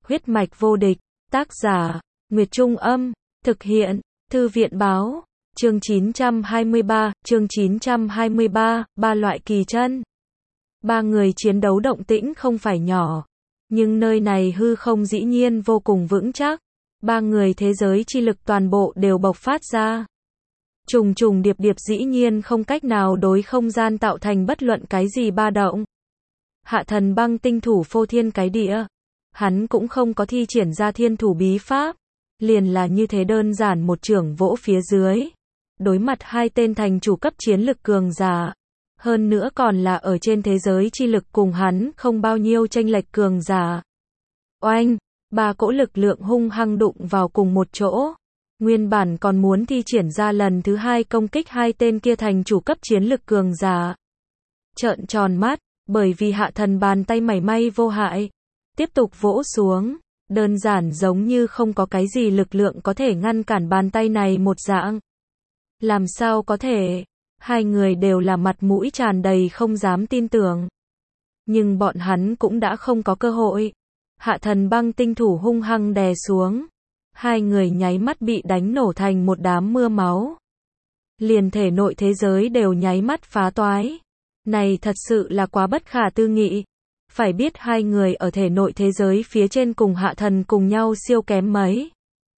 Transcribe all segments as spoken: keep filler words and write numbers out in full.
Huyết mạch vô địch, tác giả, Nguyệt Trung Âm, thực hiện, Thư viện Báo, chương chín trăm hai mươi ba, chương chín trăm hai mươi ba, ba loại kỳ chân. Ba người chiến đấu động tĩnh không phải nhỏ, nhưng nơi này hư không dĩ nhiên vô cùng vững chắc. Ba người thế giới chi lực toàn bộ đều bộc phát ra. Trùng trùng điệp điệp dĩ nhiên không cách nào đối không gian tạo thành bất luận cái gì ba động. Hạ thần băng tinh thủ phô thiên cái địa. Hắn cũng không có thi triển ra thiên thủ bí pháp. Liền là như thế đơn giản một chưởng vỗ phía dưới. Đối mặt hai tên thành chủ cấp chiến lực cường giả. Hơn nữa còn là ở trên thế giới chi lực cùng hắn không bao nhiêu chênh lệch cường giả. Oanh! Ba cỗ lực lượng hung hăng đụng vào cùng một chỗ. Nguyên bản còn muốn thi triển ra lần thứ hai công kích hai tên kia thành chủ cấp chiến lực cường giả. Trợn tròn mắt, bởi vì hạ thần bàn tay mảy may vô hại. Tiếp tục vỗ xuống, đơn giản giống như không có cái gì lực lượng có thể ngăn cản bàn tay này một dạng. Làm sao có thể? Hai người đều là mặt mũi tràn đầy không dám tin tưởng. Nhưng bọn hắn cũng đã không có cơ hội. Hạ thần băng tinh thủ hung hăng đè xuống. Hai người nháy mắt bị đánh nổ thành một đám mưa máu. Liền thể nội thế giới đều nháy mắt phá toái. Này thật sự là quá bất khả tư nghị. Phải biết hai người ở thể nội thế giới phía trên cùng hạ thần cùng nhau siêu kém mấy.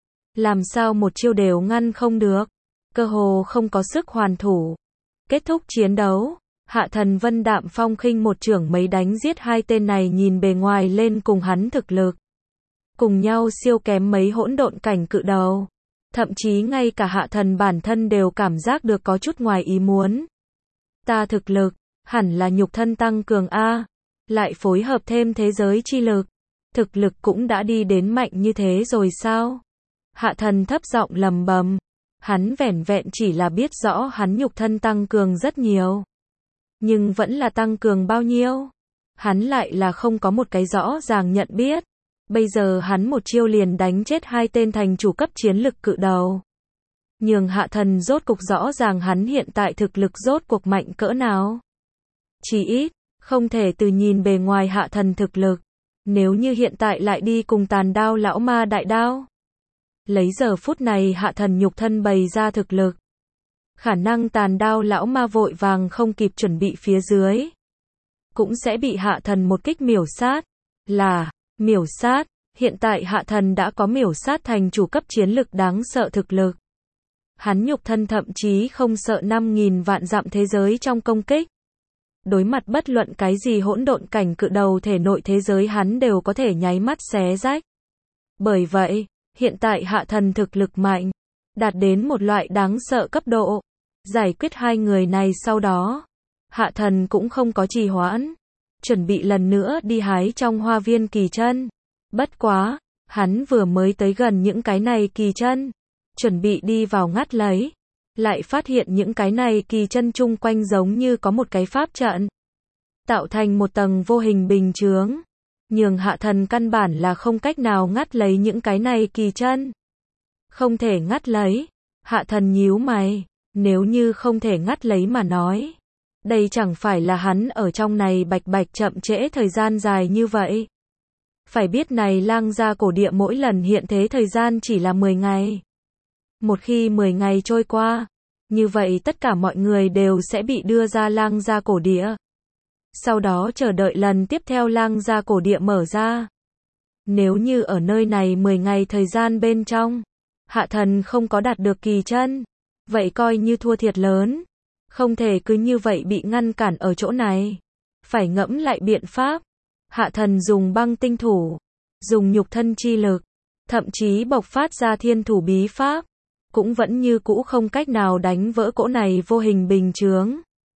Làm sao một chiêu đều ngăn không được. Cơ hồ không có sức hoàn thủ. Kết thúc chiến đấu. Hạ thần vân đạm phong khinh một chưởng mấy đánh giết hai tên này nhìn bề ngoài lên cùng hắn thực lực. Cùng nhau siêu kém mấy hỗn độn cảnh cự đầu. Thậm chí ngay cả hạ thần bản thân đều cảm giác được có chút ngoài ý muốn. Ta thực lực, hẳn là nhục thân tăng cường A. Lại phối hợp thêm thế giới chi lực. Thực lực cũng đã đi đến mạnh như thế rồi sao? Hạ thần thấp giọng lầm bầm. Hắn vẻn vẹn chỉ là biết rõ hắn nhục thân tăng cường rất nhiều. Nhưng vẫn là tăng cường bao nhiêu? Hắn lại là không có một cái rõ ràng nhận biết. Bây giờ hắn một chiêu liền đánh chết hai tên thành chủ cấp chiến lực cự đầu. Nhường hạ thần rốt cục rõ ràng hắn hiện tại thực lực rốt cuộc mạnh cỡ nào. Chỉ ít, không thể từ nhìn bề ngoài hạ thần thực lực. Nếu như hiện tại lại đi cùng tàn đao lão ma đại đao. Lấy giờ phút này hạ thần nhục thân bày ra thực lực. Khả năng tàn đao lão ma vội vàng không kịp chuẩn bị phía dưới. Cũng sẽ bị hạ thần một kích miểu sát. Là, miểu sát, hiện tại hạ thần đã có miểu sát thành chủ cấp chiến lực đáng sợ thực lực. Hắn nhục thân thậm chí không sợ năm nghìn vạn dặm thế giới trong công kích. Đối mặt bất luận cái gì hỗn độn cảnh cự đầu thể nội thế giới hắn đều có thể nháy mắt xé rách. Bởi vậy, hiện tại hạ thần thực lực mạnh, đạt đến một loại đáng sợ cấp độ. Giải quyết hai người này sau đó, hạ thần cũng không có trì hoãn, chuẩn bị lần nữa đi hái trong hoa viên kỳ chân. Bất quá, hắn vừa mới tới gần những cái này kỳ chân, chuẩn bị đi vào ngắt lấy, lại phát hiện những cái này kỳ chân chung quanh giống như có một cái pháp trận, tạo thành một tầng vô hình bình chướng, nhường hạ thần căn bản là không cách nào ngắt lấy những cái này kỳ chân. Không thể ngắt lấy, hạ thần nhíu mày. Nếu như không thể ngắt lấy mà nói, đây chẳng phải là hắn ở trong này bạch bạch chậm trễ thời gian dài như vậy. Phải biết này lang gia cổ địa mỗi lần hiện thế thời gian chỉ là mười ngày. Một khi mười ngày trôi qua, như vậy tất cả mọi người đều sẽ bị đưa ra lang gia cổ địa. Sau đó chờ đợi lần tiếp theo lang gia cổ địa mở ra. Nếu như ở nơi này mười ngày thời gian bên trong, hạ thần không có đạt được kỳ chân. Vậy coi như thua thiệt lớn. Không thể cứ như vậy bị ngăn cản ở chỗ này. Phải ngẫm lại biện pháp. Hạ thần dùng băng tinh thủ. Dùng nhục thân chi lực. Thậm chí bộc phát ra thiên thủ bí pháp. Cũng vẫn như cũ không cách nào đánh vỡ cỗ này vô hình bình chướng.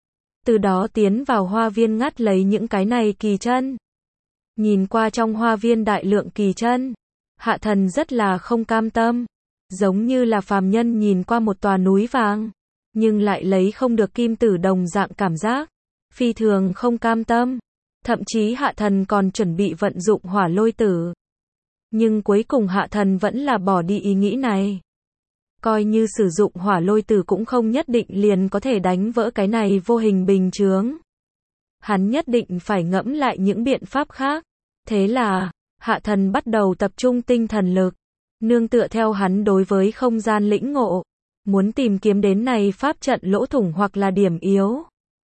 Từ đó tiến vào hoa viên ngắt lấy những cái này kỳ chân. Nhìn qua trong hoa viên đại lượng kỳ chân. Hạ thần rất là không cam tâm. Giống như là phàm nhân nhìn qua một tòa núi vàng, nhưng lại lấy không được kim tử đồng dạng cảm giác, phi thường không cam tâm. Thậm chí hạ thần còn chuẩn bị vận dụng hỏa lôi tử. Nhưng cuối cùng hạ thần vẫn là bỏ đi ý nghĩ này. Coi như sử dụng hỏa lôi tử cũng không nhất định liền có thể đánh vỡ cái này vô hình bình chướng. Hắn nhất định phải ngẫm lại những biện pháp khác. Thế là, Hạ thần bắt đầu tập trung tinh thần lực, nương tựa theo hắn đối với không gian lĩnh ngộ, muốn tìm kiếm đến này pháp trận lỗ thủng hoặc là điểm yếu.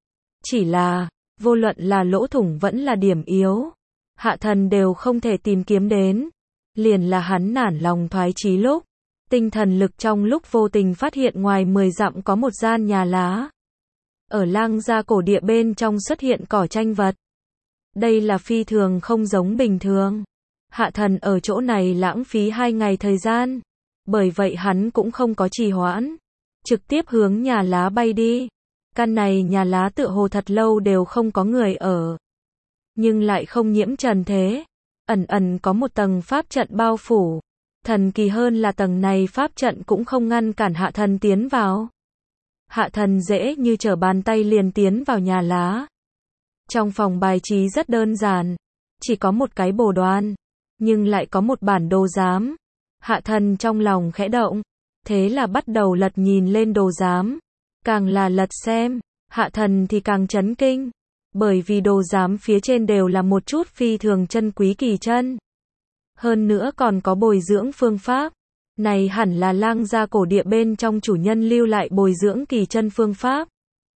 Chỉ là, vô luận là lỗ thủng vẫn là điểm yếu, hạ thần đều không thể tìm kiếm đến. Liền là hắn nản lòng thoái chí lúc, tinh thần lực trong lúc vô tình phát hiện ngoài mười dặm có một gian nhà lá. Ở lang gia cổ địa bên trong xuất hiện cỏ tranh vật. Đây là phi thường không giống bình thường. Hạ thần ở chỗ này lãng phí hai ngày thời gian. Bởi vậy hắn cũng không có trì hoãn. Trực tiếp hướng nhà lá bay đi. Căn này nhà lá tựa hồ thật lâu đều không có người ở. Nhưng lại không nhiễm trần thế. Ẩn ẩn có một tầng pháp trận bao phủ. Thần kỳ hơn là tầng này pháp trận cũng không ngăn cản hạ thần tiến vào. Hạ thần dễ như trở bàn tay liền tiến vào nhà lá. Trong phòng bài trí rất đơn giản. Chỉ có một cái bồ đoan. Nhưng lại có một bản đồ giám. Hạ thần trong lòng khẽ động. Thế là bắt đầu lật nhìn lên đồ giám. Càng là lật xem, hạ thần thì càng chấn kinh. Bởi vì đồ giám phía trên đều là một chút phi thường chân quý kỳ chân. Hơn nữa còn có bồi dưỡng phương pháp. Này hẳn là lang gia cổ địa bên trong chủ nhân lưu lại bồi dưỡng kỳ chân phương pháp.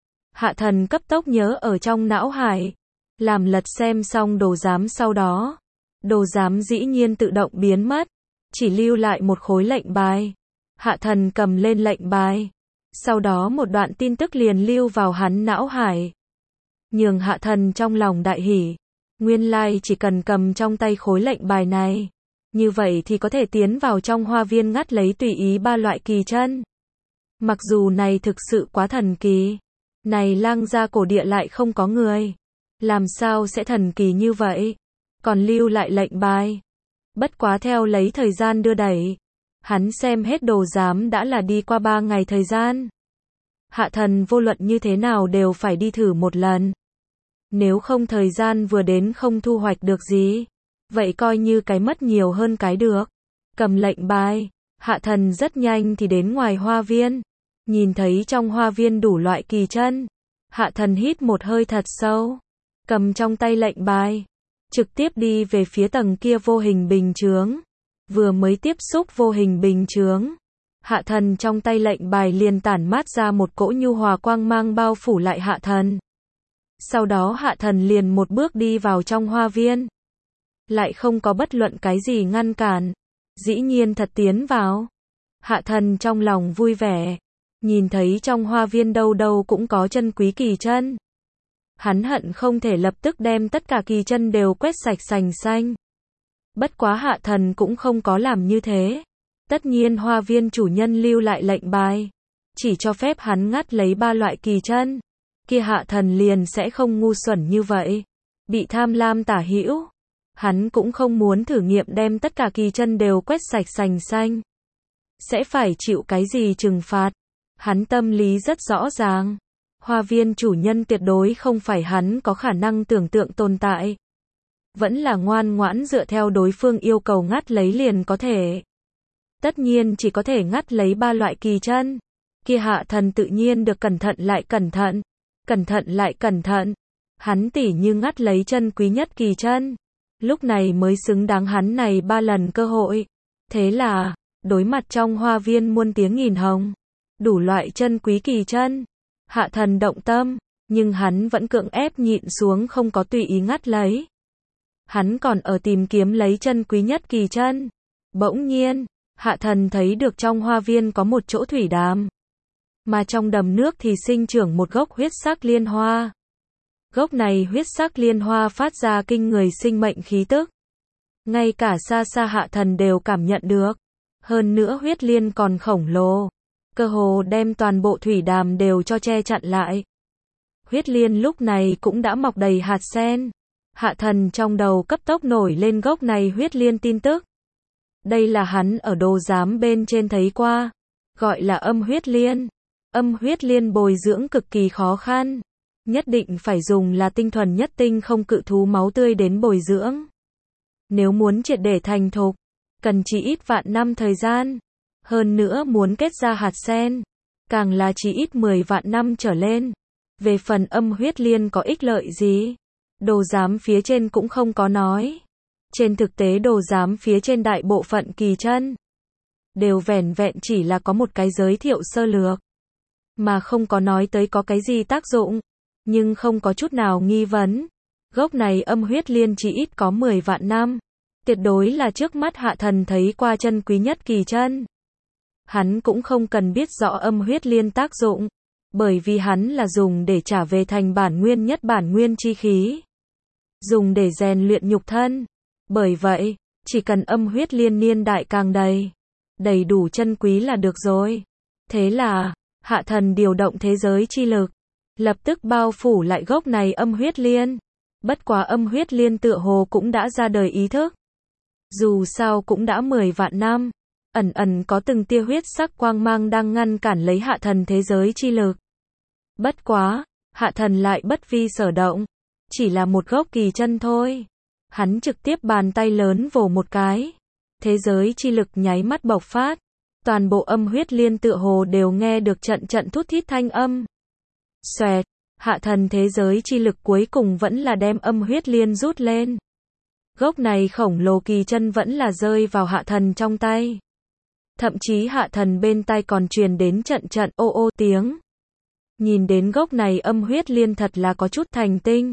Hạ thần cấp tốc nhớ ở trong não hải. Làm lật xem xong đồ giám sau đó. Đồ giám dĩ nhiên tự động biến mất. Chỉ lưu lại một khối lệnh bài. Hạ thần cầm lên lệnh bài. Sau đó một đoạn tin tức liền lưu vào hắn não hải. Nhường hạ thần trong lòng đại hỉ. Nguyên lai chỉ cần cầm trong tay khối lệnh bài này. Như vậy thì có thể tiến vào trong hoa viên ngắt lấy tùy ý ba loại kỳ chân. Mặc dù này thực sự quá thần kỳ. Này lang gia cổ địa lại không có người. Làm sao sẽ thần kỳ như vậy? Còn lưu lại lệnh bài. Bất quá theo lấy thời gian đưa đẩy. Hắn xem hết đồ giám đã là đi qua ba ngày thời gian. Hạ thần vô luận như thế nào đều phải đi thử một lần. Nếu không thời gian vừa đến không thu hoạch được gì. Vậy coi như cái mất nhiều hơn cái được. Cầm lệnh bài. Hạ thần rất nhanh thì đến ngoài hoa viên. Nhìn thấy trong hoa viên đủ loại kỳ chân. Hạ thần hít một hơi thật sâu. Cầm trong tay lệnh bài. Trực tiếp đi về phía tầng kia vô hình bình chướng. Vừa mới tiếp xúc vô hình bình chướng. Hạ thần trong tay lệnh bài liền tản mát ra một cỗ nhu hòa quang mang bao phủ lại hạ thần. Sau đó hạ thần liền một bước đi vào trong hoa viên. Lại không có bất luận cái gì ngăn cản. Dĩ nhiên thật tiến vào. Hạ thần trong lòng vui vẻ. Nhìn thấy trong hoa viên đâu đâu cũng có chân quý kỳ chân. Hắn hận không thể lập tức đem tất cả kỳ chân đều quét sạch sành xanh. Bất quá hạ thần cũng không có làm như thế. Tất nhiên hoa viên chủ nhân lưu lại lệnh bài. Chỉ cho phép hắn ngắt lấy ba loại kỳ chân. Kia hạ thần liền sẽ không ngu xuẩn như vậy. Bị tham lam tả hữu. Hắn cũng không muốn thử nghiệm đem tất cả kỳ chân đều quét sạch sành xanh. Sẽ phải chịu cái gì trừng phạt. Hắn tâm lý rất rõ ràng. Hoa viên chủ nhân tuyệt đối không phải hắn có khả năng tưởng tượng tồn tại. Vẫn là ngoan ngoãn dựa theo đối phương yêu cầu ngắt lấy liền có thể. Tất nhiên chỉ có thể ngắt lấy ba loại kỳ chân. Kia hạ thần tự nhiên được cẩn thận lại cẩn thận. Cẩn thận lại cẩn thận. Hắn tỉ như ngắt lấy chân quý nhất kỳ chân. Lúc này mới xứng đáng hắn này ba lần cơ hội. Thế là, đối mặt trong hoa viên muôn tiếng nghìn hồng. Đủ loại chân quý kỳ chân. Hạ thần động tâm. Nhưng hắn vẫn cưỡng ép nhịn xuống không có tùy ý ngắt lấy. Hắn còn ở tìm kiếm lấy chân quý nhất kỳ chân. Bỗng nhiên, hạ thần thấy được trong hoa viên có một chỗ thủy đàm. Mà trong đầm nước thì sinh trưởng một gốc huyết sắc liên hoa. Gốc này huyết sắc liên hoa phát ra kinh người sinh mệnh khí tức. Ngay cả xa xa hạ thần đều cảm nhận được. Hơn nữa huyết liên còn khổng lồ. Cơ hồ đem toàn bộ thủy đàm đều cho che chặn lại. Huyết liên lúc này cũng đã mọc đầy hạt sen. Hạ thần trong đầu cấp tốc nổi lên gốc này huyết liên tin tức. Đây là hắn ở đồ giám bên trên thấy qua. Gọi là âm huyết liên. Âm huyết liên bồi dưỡng cực kỳ khó khăn. Nhất định phải dùng là tinh thuần nhất tinh không cự thú máu tươi đến bồi dưỡng. Nếu muốn triệt để thành thục, cần chỉ ít vạn năm thời gian. Hơn nữa muốn kết ra hạt sen, càng là chỉ ít mười vạn năm trở lên. Về phần âm huyết liên có ích lợi gì? Đồ giám phía trên cũng không có nói. Trên thực tế đồ giám phía trên đại bộ phận kỳ chân đều vẻn vẹn chỉ là có một cái giới thiệu sơ lược, mà không có nói tới có cái gì tác dụng, nhưng không có chút nào nghi vấn. Gốc này âm huyết liên chỉ ít có mười vạn năm, tuyệt đối là trước mắt Hạ Thần thấy qua chân quý nhất kỳ chân. Hắn cũng không cần biết rõ âm huyết liên tác dụng, bởi vì hắn là dùng để trả về thành bản nguyên nhất bản nguyên chi khí, dùng để rèn luyện nhục thân. Bởi vậy, chỉ cần âm huyết liên niên đại càng đầy, đầy đủ chân quý là được rồi. Thế là, Hạ Thần điều động thế giới chi lực, lập tức bao phủ lại gốc này âm huyết liên. Bất quá âm huyết liên tựa hồ cũng đã ra đời ý thức. Dù sao cũng đã mười vạn năm, ẩn ẩn có từng tia huyết sắc quang mang đang ngăn cản lấy Hạ Thần thế giới chi lực. Bất quá, Hạ Thần lại bất vi sở động, chỉ là một gốc kỳ chân thôi. Hắn trực tiếp bàn tay lớn vồ một cái, thế giới chi lực nháy mắt bộc phát, toàn bộ âm huyết liên tựa hồ đều nghe được trận trận thút thít thanh âm. Xoẹt, Hạ Thần thế giới chi lực cuối cùng vẫn là đem âm huyết liên rút lên. Gốc này khổng lồ kỳ chân vẫn là rơi vào Hạ Thần trong tay. Thậm chí Hạ Thần bên tai còn truyền đến trận trận ô ô tiếng. Nhìn đến gốc này âm huyết liên thật là có chút thành tinh.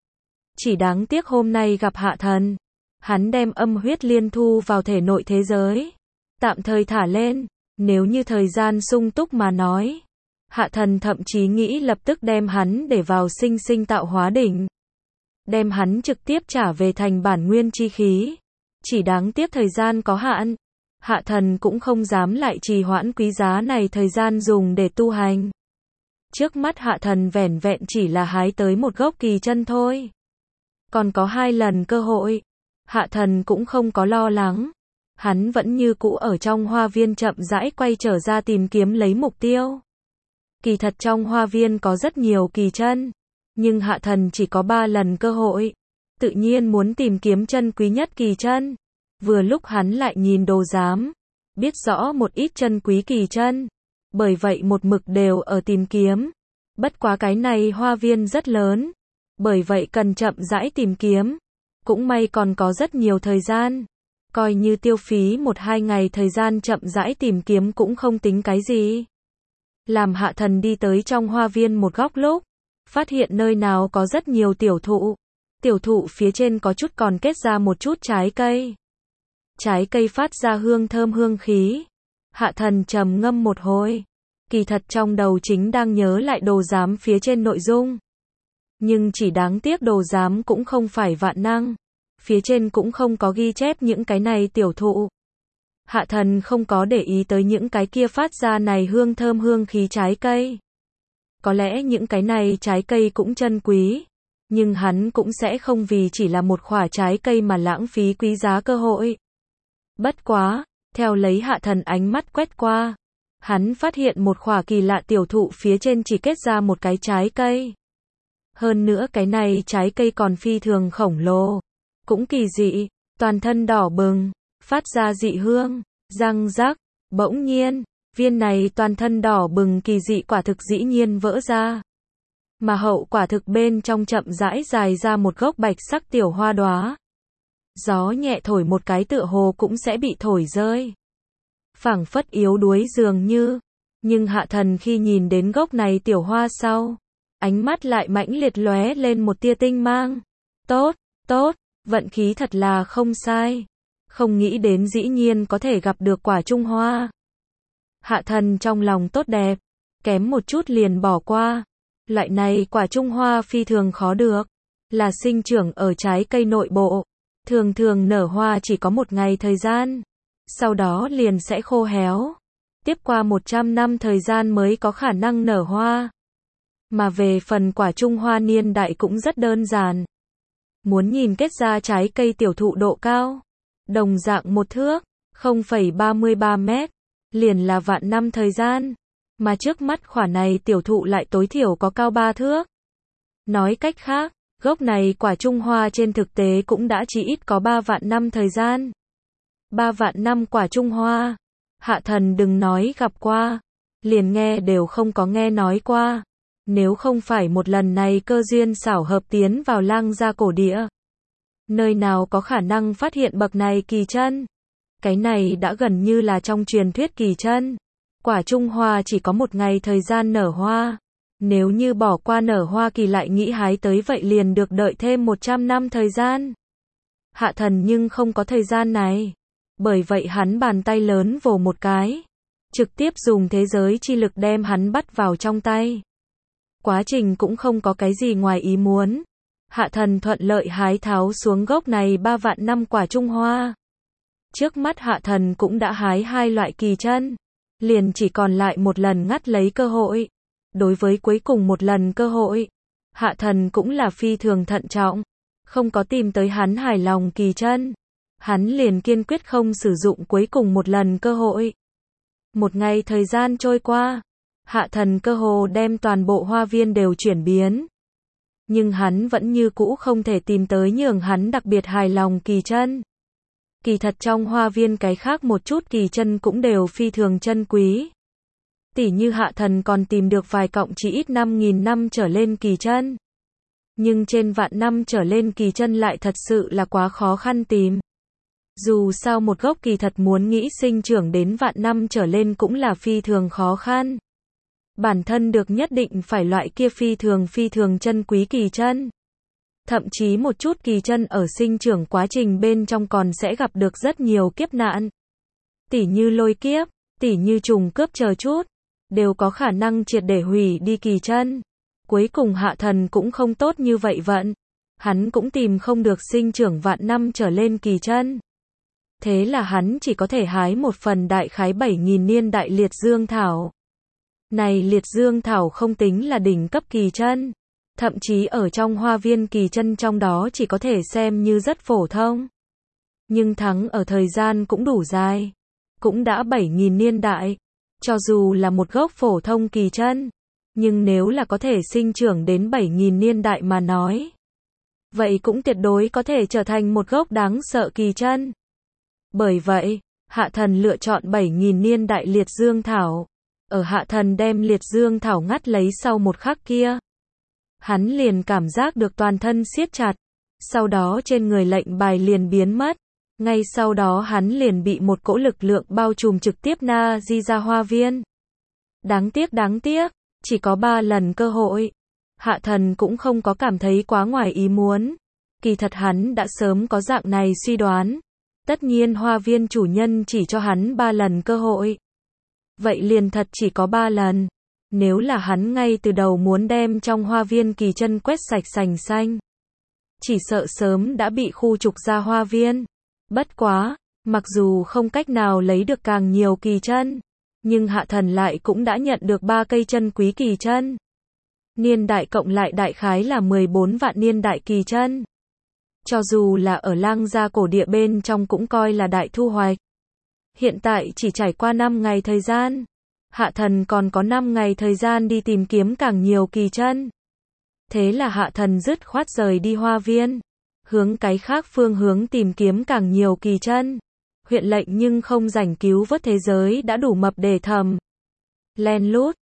Chỉ đáng tiếc hôm nay gặp Hạ Thần, hắn đem âm huyết liên thu vào thể nội thế giới, tạm thời thả lên. Nếu như thời gian sung túc mà nói, Hạ Thần thậm chí nghĩ lập tức đem hắn để vào sinh sinh tạo hóa đỉnh, đem hắn trực tiếp trả về thành bản nguyên chi khí. Chỉ đáng tiếc thời gian có hạn, Hạ Thần cũng không dám lại trì hoãn quý giá này thời gian dùng để tu hành. Trước mắt Hạ Thần vẻn vẹn chỉ là hái tới một gốc kỳ chân thôi, còn có hai lần cơ hội. Hạ Thần cũng không có lo lắng, hắn vẫn như cũ ở trong hoa viên chậm rãi quay trở ra tìm kiếm lấy mục tiêu. Kỳ thật trong hoa viên có rất nhiều kỳ chân, nhưng Hạ Thần chỉ có ba lần cơ hội, tự nhiên muốn tìm kiếm chân quý nhất kỳ chân. Vừa lúc hắn lại nhìn đồ giám, biết rõ một ít chân quý kỳ chân, bởi vậy một mực đều ở tìm kiếm. Bất quá cái này hoa viên rất lớn, bởi vậy cần chậm rãi tìm kiếm. Cũng may còn có rất nhiều thời gian, coi như tiêu phí một hai ngày thời gian chậm rãi tìm kiếm cũng không tính cái gì. Làm Hạ Thần đi tới trong hoa viên một góc lúc, phát hiện nơi nào có rất nhiều tiểu thụ. Tiểu thụ phía trên có chút còn kết ra một chút trái cây. Trái cây phát ra hương thơm hương khí. Hạ Thần trầm ngâm một hồi, kỳ thật trong đầu chính đang nhớ lại đồ giám phía trên nội dung. Nhưng chỉ đáng tiếc đồ giám cũng không phải vạn năng, phía trên cũng không có ghi chép những cái này tiểu thụ. Hạ Thần không có để ý tới những cái kia phát ra này hương thơm hương khí trái cây. Có lẽ những cái này trái cây cũng chân quý, nhưng hắn cũng sẽ không vì chỉ là một quả trái cây mà lãng phí quý giá cơ hội. Bất quá, theo lấy Hạ Thần ánh mắt quét qua, hắn phát hiện một quả kỳ lạ tiểu thụ phía trên chỉ kết ra một cái trái cây. Hơn nữa cái này trái cây còn phi thường khổng lồ, cũng kỳ dị, toàn thân đỏ bừng, phát ra dị hương, răng rắc. Bỗng nhiên, viên này toàn thân đỏ bừng kỳ dị quả thực dĩ nhiên vỡ ra. Mà hậu quả thực bên trong chậm rãi dài ra một gốc bạch sắc tiểu hoa đóa. Gió nhẹ thổi một cái tựa hồ cũng sẽ bị thổi rơi. Phảng phất yếu đuối dường như. Nhưng Hạ Thần khi nhìn đến gốc này tiểu hoa sau, ánh mắt lại mãnh liệt lóe lên một tia tinh mang. Tốt, tốt, vận khí thật là không sai. Không nghĩ đến dĩ nhiên có thể gặp được quả trung hoa. Hạ Thần trong lòng tốt đẹp, kém một chút liền bỏ qua. Loại này quả trung hoa phi thường khó được, là sinh trưởng ở trái cây nội bộ, thường thường nở hoa chỉ có một ngày thời gian, sau đó liền sẽ khô héo. Tiếp qua một trăm năm thời gian mới có khả năng nở hoa. Mà về phần quả trung hoa niên đại cũng rất đơn giản. Muốn nhìn kết ra trái cây tiểu thụ độ cao, đồng dạng một thước, không phẩy ba mươi ba mét, liền là vạn năm thời gian. Mà trước mắt quả này tiểu thụ lại tối thiểu có cao ba thước. Nói cách khác, gốc này quả trung hoa trên thực tế cũng đã chỉ ít có ba vạn năm thời gian. Ba vạn năm quả trung hoa. Hạ Thần đừng nói gặp qua, liền nghe đều không có nghe nói qua. Nếu không phải một lần này cơ duyên xảo hợp tiến vào Lang gia cổ địa, Nơi nào có khả năng phát hiện bậc này kỳ chân? Cái này đã gần như là trong truyền thuyết kỳ chân. Quả Trung Hoa chỉ có một ngày thời gian nở hoa. Nếu như bỏ qua nở hoa kỳ lại nghĩ hái tới vậy liền được đợi thêm một trăm năm thời gian. Hạ thần nhưng không có thời gian này. Bởi vậy hắn bàn tay lớn vồ một cái. Trực tiếp dùng thế giới chi lực đem hắn bắt vào trong tay. Quá trình cũng không có cái gì ngoài ý muốn. Hạ thần thuận lợi hái tháo xuống gốc này ba vạn năm quả Trung Hoa. Trước mắt hạ thần cũng đã hái hai loại kỳ chân. Liền chỉ còn lại một lần ngắt lấy cơ hội. Đối với cuối cùng một lần cơ hội, hạ thần cũng là phi thường thận trọng. Không có tìm tới hắn hài lòng kỳ chân. Hắn liền kiên quyết không sử dụng cuối cùng một lần cơ hội. Một ngày thời gian trôi qua, hạ thần cơ hồ đem toàn bộ hoa viên đều chuyển biến. Nhưng hắn vẫn như cũ không thể tìm tới nhường hắn đặc biệt hài lòng kỳ chân. Kỳ thật trong hoa viên cái khác một chút kỳ chân cũng đều phi thường chân quý. Tỉ như hạ thần còn tìm được vài cọng chỉ ít năm nghìn năm trở lên kỳ chân. Nhưng trên vạn năm trở lên kỳ chân lại thật sự là quá khó khăn tìm. Dù sao một gốc kỳ thật muốn nghĩ sinh trưởng đến vạn năm trở lên cũng là phi thường khó khăn. Bản thân được nhất định phải loại kia phi thường phi thường chân quý kỳ chân. Thậm chí một chút kỳ chân ở sinh trưởng quá trình bên trong còn sẽ gặp được rất nhiều kiếp nạn. Tỉ như lôi kiếp, tỉ như trùng cướp chờ chút, đều có khả năng triệt để hủy đi kỳ chân. Cuối cùng hạ thần cũng không tốt như vậy vận. Hắn cũng tìm không được sinh trưởng vạn năm trở lên kỳ chân. Thế là hắn chỉ có thể hái một phần đại khái bảy nghìn niên đại liệt dương thảo. Này liệt dương thảo không tính là đỉnh cấp kỳ chân. Thậm chí ở trong hoa viên kỳ chân trong đó chỉ có thể xem như rất phổ thông. Nhưng thắng ở thời gian cũng đủ dài. Cũng đã bảy nghìn niên đại. Cho dù là một gốc phổ thông kỳ chân. Nhưng nếu là có thể sinh trưởng đến bảy nghìn niên đại mà nói. Vậy cũng tuyệt đối có thể trở thành một gốc đáng sợ kỳ chân. Bởi vậy, hạ thần lựa chọn bảy nghìn niên đại liệt dương thảo. Ở hạ thần đem liệt dương thảo ngắt lấy sau một khắc kia. Hắn liền cảm giác được toàn thân siết chặt. Sau đó trên người lệnh bài liền biến mất. Ngay sau đó hắn liền bị một cỗ lực lượng bao trùm trực tiếp na di ra hoa viên. Đáng tiếc đáng tiếc, chỉ có ba lần cơ hội. Hạ thần cũng không có cảm thấy quá ngoài ý muốn. Kỳ thật hắn đã sớm có dạng này suy đoán. Tất nhiên hoa viên chủ nhân chỉ cho hắn ba lần cơ hội. Vậy liền thật chỉ có ba lần. Nếu là hắn ngay từ đầu muốn đem trong hoa viên kỳ chân quét sạch sành xanh. Chỉ sợ sớm đã bị khu trục ra hoa viên. Bất quá, mặc dù không cách nào lấy được càng nhiều kỳ chân. Nhưng hạ thần lại cũng đã nhận được ba cây chân quý kỳ chân. Niên đại cộng lại đại khái là mười bốn vạn niên đại kỳ chân. Cho dù là ở lang gia cổ địa bên trong cũng coi là đại thu hoạch. Hiện tại chỉ trải qua năm ngày thời gian. Hạ thần còn có năm ngày thời gian đi tìm kiếm càng nhiều kỳ chân. Thế là hạ thần dứt khoát rời đi hoa viên. Hướng cái khác phương hướng tìm kiếm càng nhiều kỳ chân. Huyện lệnh nhưng không rảnh cứu vớt thế giới đã đủ mập để thầm. Len lút.